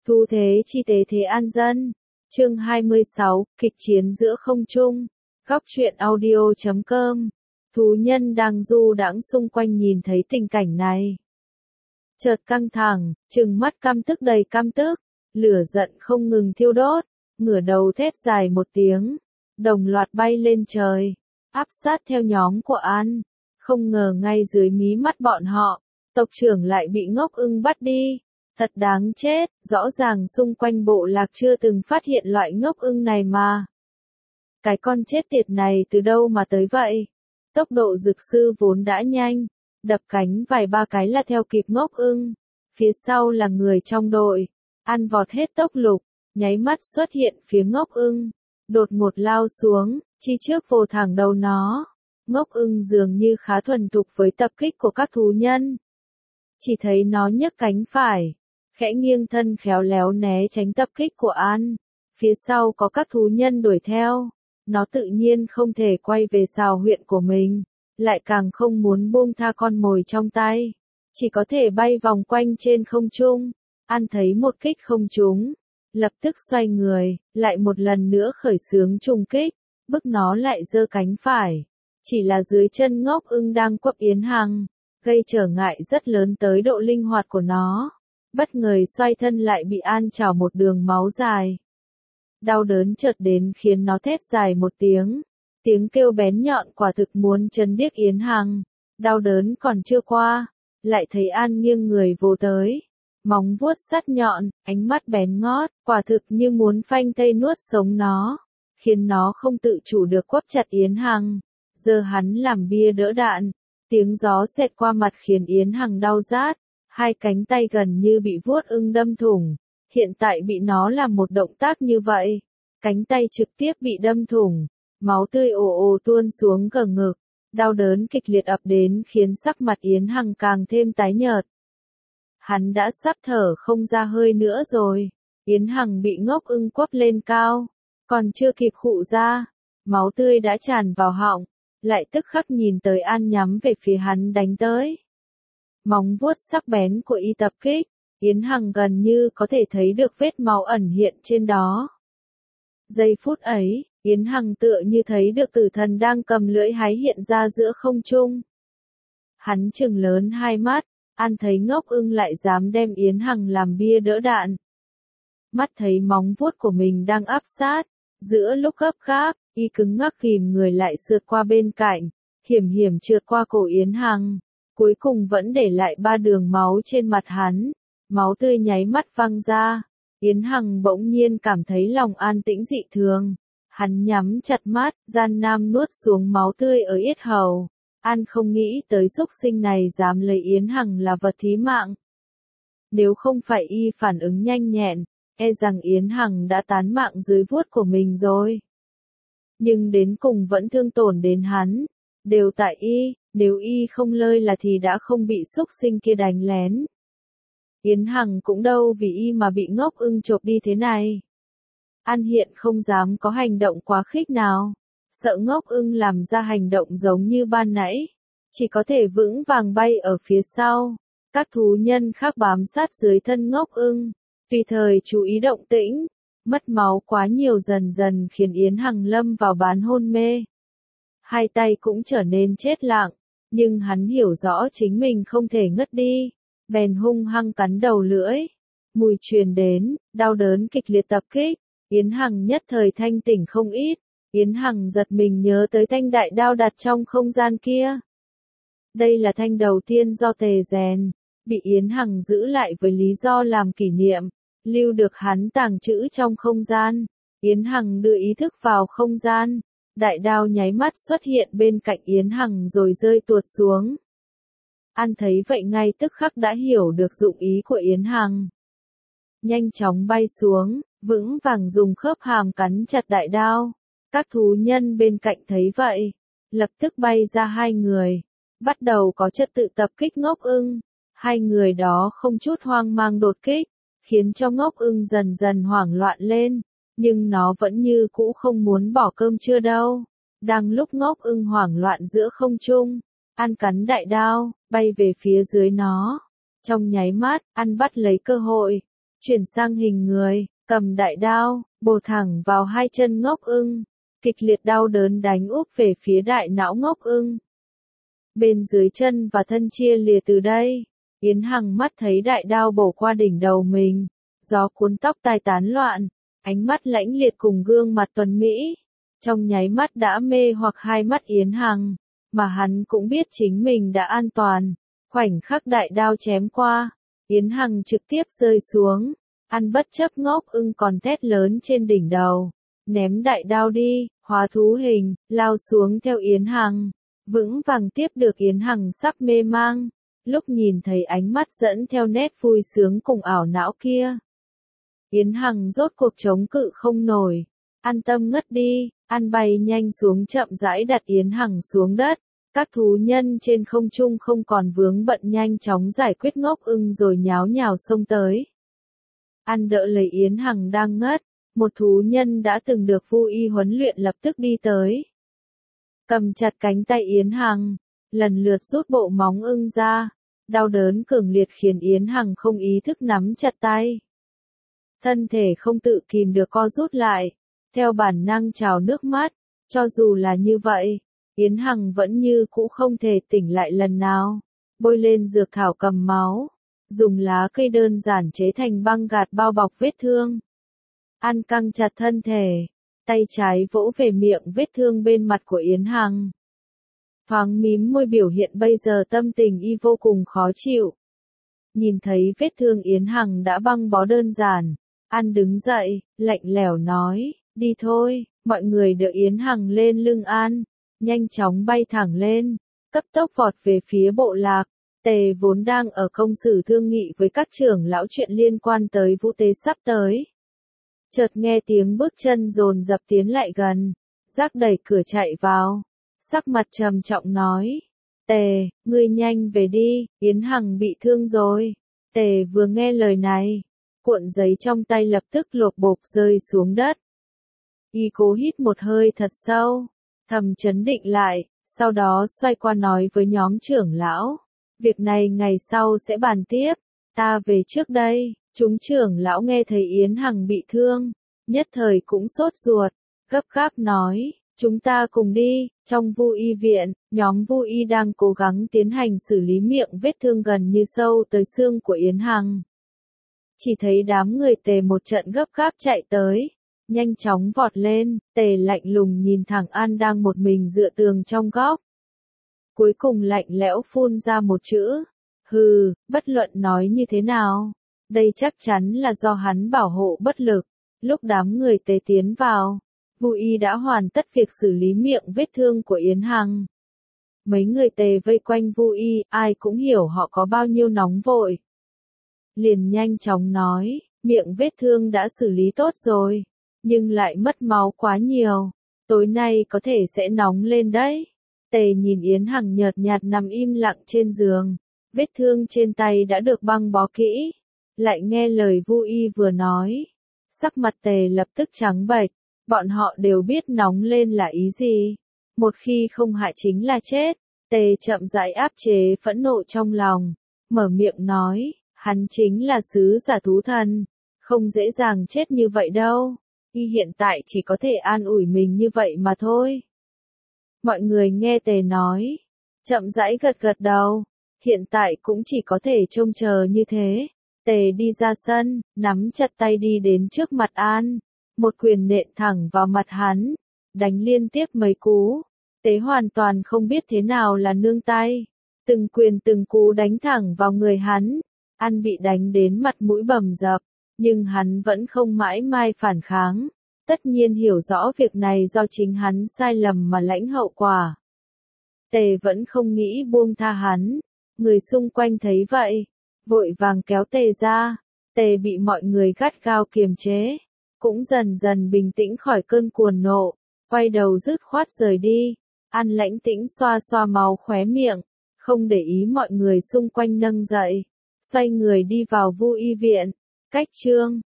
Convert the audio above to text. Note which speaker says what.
Speaker 1: Thu thế chi tế thế an dân. Chương 26, kịch chiến giữa không trung. Góc truyện audio.com. Thú nhân đang du đãng xung quanh nhìn thấy tình cảnh này. Chợt căng thẳng, trừng mắt căm tức đầy căm tức, lửa giận không ngừng thiêu đốt, ngửa đầu thét dài một tiếng, đồng loạt bay lên trời, áp sát theo nhóm của An. Không ngờ ngay dưới mí mắt bọn họ, tộc trưởng lại bị ngốc ưng bắt đi. Thật đáng chết, rõ ràng xung quanh bộ lạc chưa từng phát hiện loại ngốc ưng này mà. Cái con chết tiệt này từ đâu mà tới vậy? Tốc độ dược sư vốn đã nhanh, đập cánh vài ba cái là theo kịp ngốc ưng. Phía sau là người trong đội, An vọt hết tốc lục, nháy mắt xuất hiện phía ngốc ưng, đột ngột lao xuống, chi trước vồ thẳng đầu nó. Ngốc ưng dường như khá thuần thục với tập kích của các thú nhân. Chỉ thấy nó nhấc cánh phải, khẽ nghiêng thân khéo léo né tránh tập kích của An. Phía sau có các thú nhân đuổi theo, nó tự nhiên không thể quay về sào huyệt của mình, lại càng không muốn buông tha con mồi trong tay, chỉ có thể bay vòng quanh trên không trung. An thấy một kích không trúng, lập tức xoay người, lại một lần nữa khởi xướng trùng kích, bức nó lại giơ cánh phải. Chỉ là dưới chân ngốc ưng đang quấp Yến Hằng, gây trở ngại rất lớn tới độ linh hoạt của nó. Bất ngờ xoay thân lại bị An chảo một đường máu dài. Đau đớn chợt đến khiến nó thét dài một tiếng. Tiếng kêu bén nhọn quả thực muốn chấn điếc Yến Hằng. Đau đớn còn chưa qua, lại thấy An nghiêng người vồ tới. Móng vuốt sắc nhọn, ánh mắt bén ngót, quả thực như muốn phanh thây nuốt sống nó. Khiến nó không tự chủ được quấp chặt Yến Hằng. Giờ hắn làm bia đỡ đạn. Tiếng gió xẹt qua mặt khiến Yến Hằng đau rát. Hai cánh tay gần như bị vuốt ưng đâm thủng. Hiện tại bị nó làm một động tác như vậy. Cánh tay trực tiếp bị đâm thủng. Máu tươi ồ ồ tuôn xuống cờ ngực. Đau đớn kịch liệt ập đến khiến sắc mặt Yến Hằng càng thêm tái nhợt. Hắn đã sắp thở không ra hơi nữa rồi. Yến Hằng bị ngốc ưng quấp lên cao. Còn chưa kịp khụ ra. Máu tươi đã tràn vào họng. Lại tức khắc nhìn tới An nhắm về phía hắn đánh tới. Móng vuốt sắc bén của y tập kích, Yến Hằng gần như có thể thấy được vết máu ẩn hiện trên đó. Giây phút ấy, Yến Hằng tựa như thấy được tử thần đang cầm lưỡi hái hiện ra giữa không trung. Hắn trừng lớn hai mắt, An thấy ngốc ưng lại dám đem Yến Hằng làm bia đỡ đạn. Mắt thấy móng vuốt của mình đang áp sát, giữa lúc gấp gáp, y cứng ngắc ghìm người lại sượt qua bên cạnh, hiểm hiểm trượt qua cổ Yến Hằng. Cuối cùng vẫn để lại 3 đường máu trên mặt hắn, máu tươi nháy mắt văng ra. Yến Hằng bỗng nhiên cảm thấy lòng an tĩnh dị thường. Hắn nhắm chặt mắt, gian nan nuốt xuống máu tươi ở yết hầu. An không nghĩ tới súc sinh này dám lấy Yến Hằng là vật thí mạng. Nếu không phải y phản ứng nhanh nhẹn, e rằng Yến Hằng đã tán mạng dưới vuốt của mình rồi. Nhưng đến cùng vẫn thương tổn đến hắn. Đều tại y, nếu y không lơi là thì đã không bị súc sinh kia đánh lén. Yến Hằng cũng đâu vì y mà bị ngốc ưng chộp đi thế này. An hiện không dám có hành động quá khích nào, sợ ngốc ưng làm ra hành động giống như ban nãy, chỉ có thể vững vàng bay ở phía sau. Các thú nhân khác bám sát dưới thân ngốc ưng, tùy thời chú ý động tĩnh. Mất máu quá nhiều dần dần khiến Yến Hằng lâm vào bán hôn mê. Hai tay cũng trở nên chết lặng, nhưng hắn hiểu rõ chính mình không thể ngất đi, bèn hung hăng cắn đầu lưỡi. Mùi truyền đến, đau đớn kịch liệt tập kích, Yến Hằng nhất thời thanh tỉnh không ít. Yến Hằng giật mình nhớ tới thanh đại đao đặt trong không gian kia. Đây là thanh đầu tiên do Tề rèn, bị Yến Hằng giữ lại với lý do làm kỷ niệm, lưu được hắn tàng trữ trong không gian. Yến Hằng đưa ý thức vào không gian. Đại đao nháy mắt xuất hiện bên cạnh Yến Hằng rồi rơi tuột xuống. An thấy vậy ngay tức khắc đã hiểu được dụng ý của Yến Hằng. Nhanh chóng bay xuống, vững vàng dùng khớp hàm cắn chặt đại đao. Các thú nhân bên cạnh thấy vậy, lập tức bay ra hai người, bắt đầu có trật tự tập kích ngốc ưng. Hai người đó không chút hoang mang đột kích, khiến cho ngốc ưng dần dần hoảng loạn lên. Nhưng nó vẫn như cũ không muốn bỏ cơm trưa đâu. Đang lúc ngốc ưng hoảng loạn giữa không trung, An cắn đại đao, bay về phía dưới nó. Trong nháy mắt, An bắt lấy cơ hội, chuyển sang hình người, cầm đại đao, bổ thẳng vào hai chân Ngốc Ưng. Kịch liệt đau đớn đánh úp về phía đại não Ngốc Ưng. Bên dưới chân và thân chia lìa từ đây, Yến Hằng mắt thấy đại đao bổ qua đỉnh đầu mình, gió cuốn tóc tai tán loạn, ánh mắt lãnh liệt cùng gương mặt tuấn mỹ, trong nháy mắt đã mê hoặc hai mắt Yến Hằng, mà hắn cũng biết chính mình đã an toàn. Khoảnh khắc đại đao chém qua, Yến Hằng trực tiếp rơi xuống, ăn bất chấp Ngốc Ưng còn thét lớn trên đỉnh đầu, ném đại đao đi, hóa thú hình, lao xuống theo Yến Hằng, vững vàng tiếp được Yến Hằng sắp mê mang, lúc nhìn thấy ánh mắt dẫn theo nét vui sướng cùng ảo não kia. Yến Hằng rốt cuộc chống cự không nổi, an tâm ngất đi, ăn bay nhanh xuống chậm rãi đặt Yến Hằng xuống đất. Các thú nhân trên không trung không còn vướng bận nhanh chóng giải quyết Ngốc Ưng rồi nháo nhào xông tới. Ăn đỡ lấy Yến Hằng đang ngất, một thú nhân đã từng được Vu Y huấn luyện lập tức đi tới. Cầm chặt cánh tay Yến Hằng, lần lượt rút bộ móng ưng ra, đau đớn cường liệt khiến Yến Hằng không ý thức nắm chặt tay. Thân thể không tự kìm được co rút lại, theo bản năng trào nước mắt, cho dù là như vậy. Yến Hằng vẫn như cũ không thể tỉnh lại lần nào, bôi lên dược thảo cầm máu, dùng lá cây đơn giản chế thành băng gạt bao bọc vết thương. An căng chặt thân thể, tay trái vỗ về miệng vết thương bên mặt của Yến Hằng. Thoáng mím môi biểu hiện bây giờ tâm tình y vô cùng khó chịu. Nhìn thấy vết thương Yến Hằng đã băng bó đơn giản, An đứng dậy, lạnh lẽo nói, đi thôi, mọi người đỡ Yến Hằng lên lưng An. Nhanh chóng bay thẳng lên, cấp tốc vọt về phía bộ lạc. Tề vốn đang ở công sử thương nghị với các trưởng lão chuyện liên quan tới vũ tế sắp tới. Chợt nghe tiếng bước chân dồn dập tiến lại gần, Giác đẩy cửa chạy vào, sắc mặt trầm trọng nói, Tề, ngươi nhanh về đi, Yến Hằng bị thương rồi. Tề vừa nghe lời này, cuộn giấy trong tay lập tức lột bột rơi xuống đất. Y cố hít một hơi thật sâu, thầm chấn định lại, sau đó xoay qua nói với nhóm trưởng lão, việc này ngày sau sẽ bàn tiếp, ta về trước đây. Chúng trưởng lão nghe thấy Yến Hằng bị thương, nhất thời cũng sốt ruột, gấp gáp nói, chúng ta cùng đi. Trong Vu Y viện, nhóm Vu Y đang cố gắng tiến hành xử lý miệng vết thương gần như sâu tới xương của Yến Hằng. Chỉ thấy đám người Tề một trận gấp gáp chạy tới, nhanh chóng vọt lên, Tề lạnh lùng nhìn thẳng An đang một mình dựa tường trong góc. Cuối cùng lạnh lẽo phun ra một chữ, hừ, bất luận nói như thế nào, đây chắc chắn là do hắn bảo hộ bất lực. Lúc đám người Tề tiến vào, Vu Y đã hoàn tất việc xử lý miệng vết thương của Yến Hằng. Mấy người Tề vây quanh Vu Y, ai cũng hiểu họ có bao nhiêu nóng vội. Liền nhanh chóng nói, miệng vết thương đã xử lý tốt rồi, nhưng lại mất máu quá nhiều, tối nay có thể sẽ nóng lên đấy. Tề nhìn Yến Hằng nhợt nhạt nằm im lặng trên giường, vết thương trên tay đã được băng bó kỹ, lại nghe lời Vu Y vừa nói, sắc mặt Tề lập tức trắng bệch, bọn họ đều biết nóng lên là ý gì, một khi không hại chính là chết. Tề chậm rãi áp chế phẫn nộ trong lòng, mở miệng nói, hắn chính là sứ giả thú thần, không dễ dàng chết như vậy đâu. Y hiện tại chỉ có thể an ủi mình như vậy mà thôi. Mọi người nghe Tề nói, chậm rãi gật gật đầu, hiện tại cũng chỉ có thể trông chờ như thế. Tề đi ra sân, nắm chặt tay đi đến trước mặt An, một quyền nện thẳng vào mặt hắn, đánh liên tiếp mấy cú. Tề hoàn toàn không biết thế nào là nương tay, từng quyền từng cú đánh thẳng vào người hắn. An bị đánh đến mặt mũi bầm dập, nhưng hắn vẫn không mãi mai phản kháng. Tất nhiên hiểu rõ việc này do chính hắn sai lầm mà lãnh hậu quả. Tề vẫn không nghĩ buông tha hắn. Người xung quanh thấy vậy, vội vàng kéo Tề ra. Tề bị mọi người gắt gao kiềm chế, cũng dần dần bình tĩnh khỏi cơn cuồng nộ, quay đầu dứt khoát rời đi. An lãnh tĩnh xoa xoa máu khóe miệng, không để ý mọi người xung quanh nâng dậy, xoay người đi vào Vu Y viện. Cách chương